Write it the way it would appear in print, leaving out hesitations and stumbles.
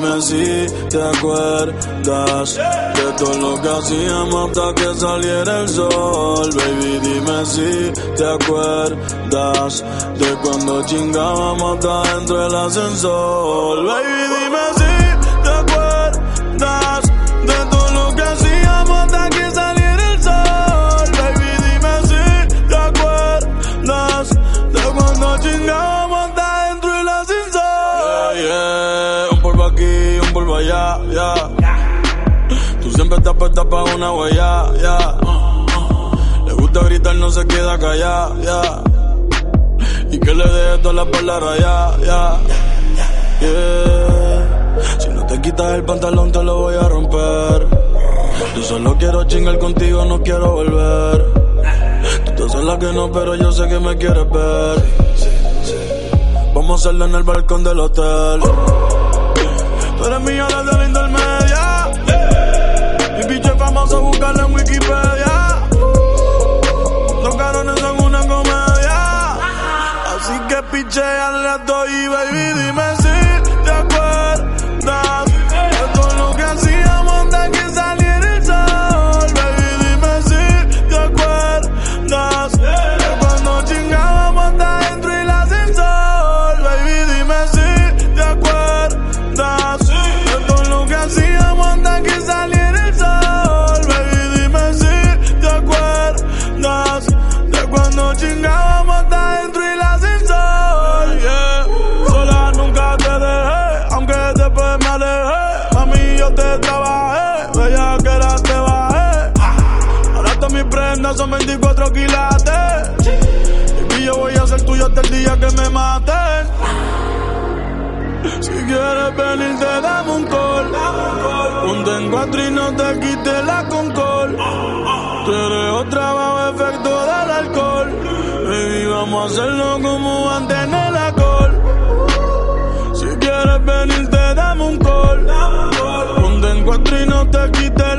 dime si te acuerdas de todo lo que hacíamos hasta que saliera el sol. Baby, dime si te acuerdas de cuando chingábamos hasta dentro del ascensor. Baby, dime si te acuerdas de todo lo que hacíamos hasta que saliera el sol. Baby, dime si te acuerdas de cuando chingábamos hasta dentro del ascensor. Yeah. Un polvo aquí, un polvo allá, Tú siempre estás puesta pa' una huella, Le gusta gritar, no se queda callada, Y que le deje todas las palabras, Si no te quitas el pantalón te lo voy a romper. Yo solo quiero chingar contigo, no quiero volver. Tú te haces la que no, pero yo sé que me quieres ver. Vamos a hacerlo en el balcón del hotel. Tú eres mía desde la intermedia. Mi bicho es famoso, búscalo en Wikipedia. Los carones son una comedia. Así que picheale a todo y baby, dime si te acuerdas de todo lo que hacíamos hasta que saliera el sol. Baby, dime si te acuerdas de cuando chingábamos hasta dentro del ascensor. Baby, dime si te acuerdas de todo lo que hacíamos hasta que saliera el sol. Baby, dime si te acuerdas de cuando chingábamos hasta dentro del ascensor. Sola nunca te dejé, aunque después me alejé. Mami, yo te trabajé, bella que era te bajé. Ahora todas mis prendas son 24 quilates. Y yo voy a ser tuyo hasta el día que me maten. Si quieres venir te dame un call. Ponte en cuatro y no te quites la concol. Tú eres otra bajo efecto del alcohol. Baby, vamos a hacerlo como antes en el alcohol. Si quieres venir te dame un call. Ponte en cuatro y no te quites